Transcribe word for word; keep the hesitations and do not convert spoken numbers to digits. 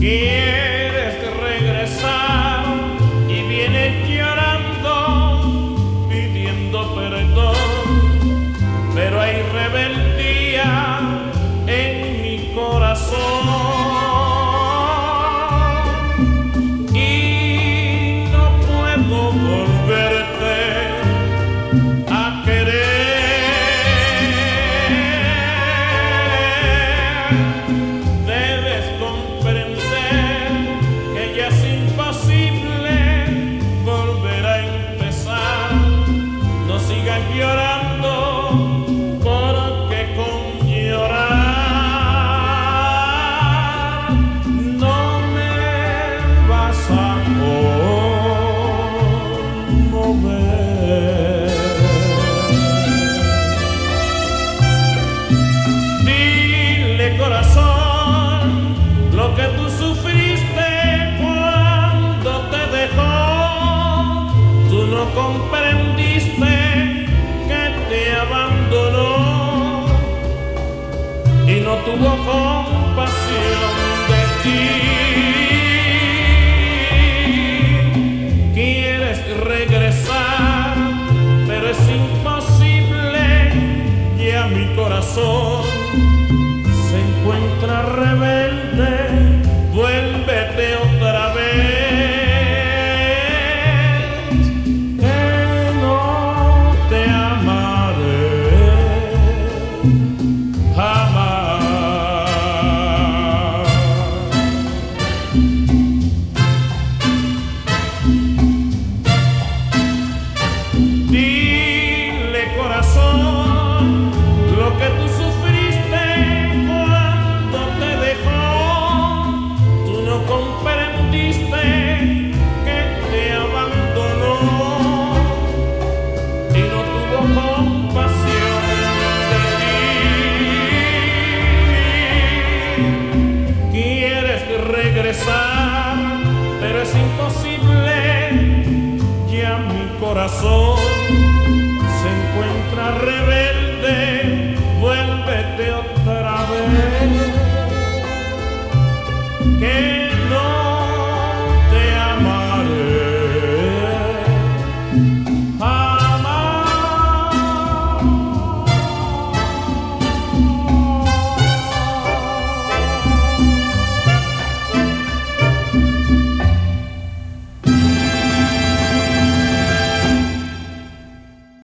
Quieres regresar y vienes llorando, pidiendo perdón, pero hay rebeldía en mi corazón y no puedo volverte a querer. Debes comprender que ya es imposible volver a empezar. No sigas llorando, porque con llorar no me vas a conmover. Dile, corazón, lo que tú sufriste cuando te dejó. Tú no comprendiste que te abandonó y no tuvo compasión de ti. Quieres regresar, pero es imposible. Ya mi corazón se encuentra rebelde. Vuélvete otra vez, que no te amaré jamás. Dile, corazón, lo que tú sufriste cuando te dejó. Tú no comprendiste que te abandonó y no tuvo compasión de ti. Quieres regresar, pero es imposible. Ya mi corazón se encuentra